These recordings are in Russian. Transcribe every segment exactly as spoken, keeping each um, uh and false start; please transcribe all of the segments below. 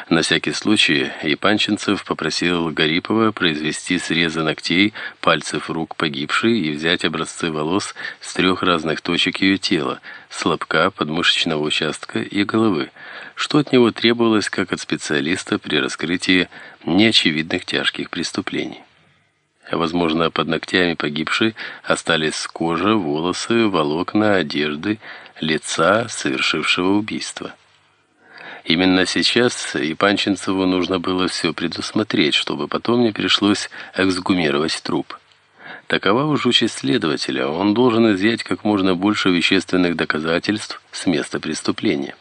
На всякий случай Епанчинцев попросил Гарипова произвести срезы ногтей, пальцев рук погибшей и взять образцы волос с трех разных точек ее тела, с лобка, подмышечного участка и головы, что от него требовалось как от специалиста при раскрытии неочевидных тяжких преступлений. Возможно, под ногтями погибшей остались кожа, волосы, волокна, одежды, лица совершившего убийство. Именно сейчас Епанчинцеву нужно было все предусмотреть, чтобы потом не пришлось эксгумировать труп. Такова уж участь следователя, он должен изъять как можно больше вещественных доказательств с места преступления.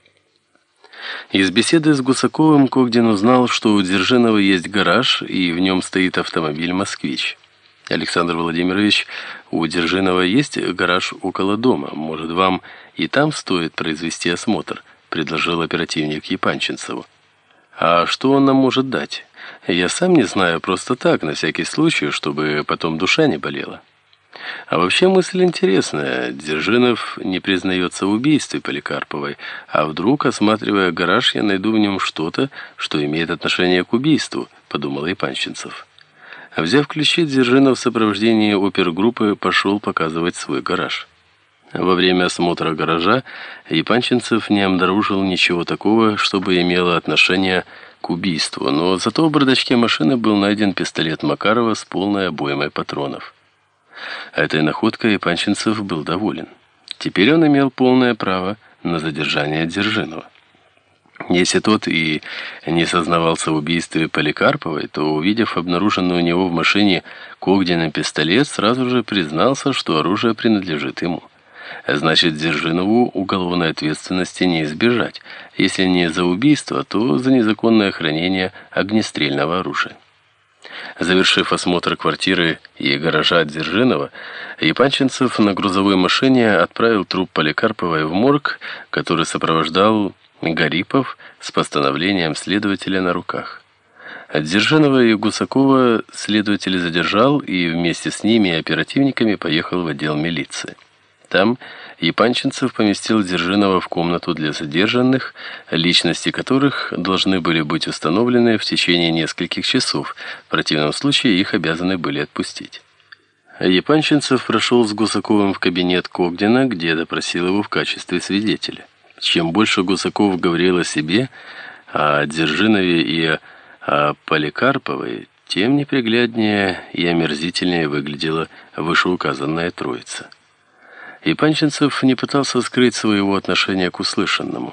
Из беседы с Гусаковым Когдин узнал, что у Дзержинова есть гараж, и в нем стоит автомобиль «Москвич». «Александр Владимирович, у Дзержинова есть гараж около дома. Может, вам и там стоит произвести осмотр?» — предложил оперативник Епанчинцеву. «А что он нам может дать? Я сам не знаю, просто так, на всякий случай, чтобы потом душа не болела». А вообще мысль интересная. Дзержинов не признается в убийстве Поликарповой, а вдруг, осматривая гараж, я найду в нем что-то, что имеет отношение к убийству, подумал Епанчинцев. Взяв ключи, Дзержинов в сопровождении опергруппы пошел показывать свой гараж. Во время осмотра гаража Епанчинцев не обнаружил ничего такого, чтобы имело отношение к убийству, но зато в бардачке машины был найден пистолет Макарова с полной обоймой патронов. Этой находкой Епанчинцев был доволен. Теперь он имел полное право на задержание Дзержинова. Если тот и не сознавался в убийстве Поликарповой, то, увидев обнаруженный у него в машине Когдина пистолет, сразу же признался, что оружие принадлежит ему. Значит, Дзержинову уголовной ответственности не избежать, если не за убийство, то за незаконное хранение огнестрельного оружия. Завершив осмотр квартиры и гаража Дзержинова, Епанчинцев на грузовой машине отправил труп Поликарповой в морг, который сопровождал Гарипов с постановлением следователя на руках. Дзержинова и Гусакова следователь задержал и вместе с ними и оперативниками поехал в отдел милиции. Там Епанчинцев поместил Дзержинова в комнату для задержанных, личности которых должны были быть установлены в течение нескольких часов, в противном случае их обязаны были отпустить. Епанчинцев прошел с Гусаковым в кабинет Когдина, где допросил его в качестве свидетеля. Чем больше Гусаков говорил о себе, о Дзержинове и о Поликарповой, тем непригляднее и омерзительнее выглядела вышеуказанная троица. Епанчинцев не пытался скрыть своего отношения к услышанному,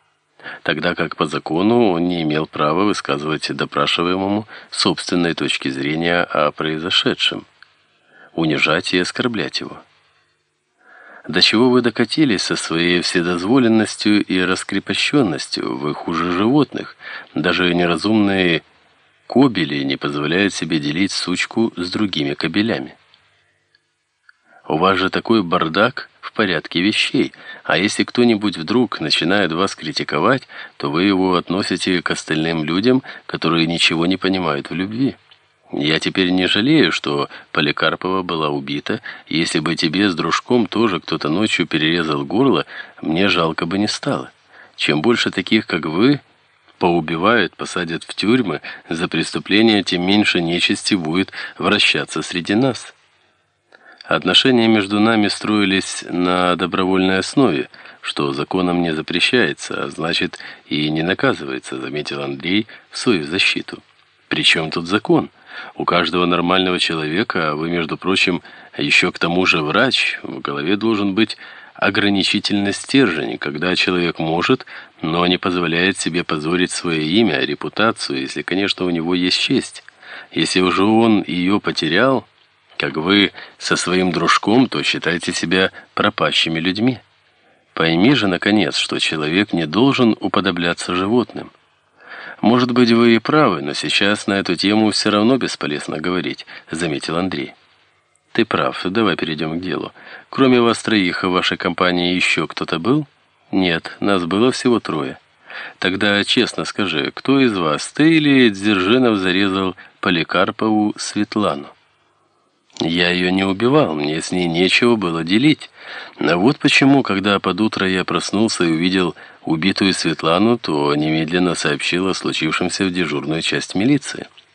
тогда как по закону он не имел права высказывать допрашиваемому собственной точки зрения о произошедшем, унижать и оскорблять его. До чего вы докатились со своей вседозволенностью и раскрепощенностью? Вы хуже животных. Даже неразумные кобели не позволяют себе делить сучку с другими кобелями. У вас же такой бардак в порядке вещей, а если кто-нибудь вдруг начинает вас критиковать, то вы его относите к остальным людям, которые ничего не понимают в любви. Я теперь не жалею, что Поликарпова была убита, и если бы тебе с дружком тоже кто-то ночью перерезал горло, мне жалко бы не стало. Чем больше таких, как вы, поубивают, посадят в тюрьмы за преступления, тем меньше нечисти будет вращаться среди нас. Отношения между нами строились на добровольной основе, что законом не запрещается, а значит и не наказывается, заметил Андрей в свою защиту. Причем тут закон? У каждого нормального человека, а вы, между прочим, еще к тому же врач, в голове должен быть ограничительный стержень, когда человек может, но не позволяет себе позорить свое имя, репутацию, если, конечно, у него есть честь. Если уже он ее потерял, как вы со своим дружком, то считайте себя пропащими людьми. Пойми же, наконец, что человек не должен уподобляться животным. Может быть, вы и правы, но сейчас на эту тему все равно бесполезно говорить, заметил Андрей. Ты прав, давай перейдем к делу. Кроме вас троих в вашей компании еще кто-то был? Нет, нас было всего трое. Тогда честно скажи, кто из вас, ты или Дзержинов, зарезал Поликарпову Светлану? Я ее не убивал, мне с ней нечего было делить. А вот почему, когда под утро я проснулся и увидел убитую Светлану, то немедленно сообщил о случившемся в дежурную часть милиции.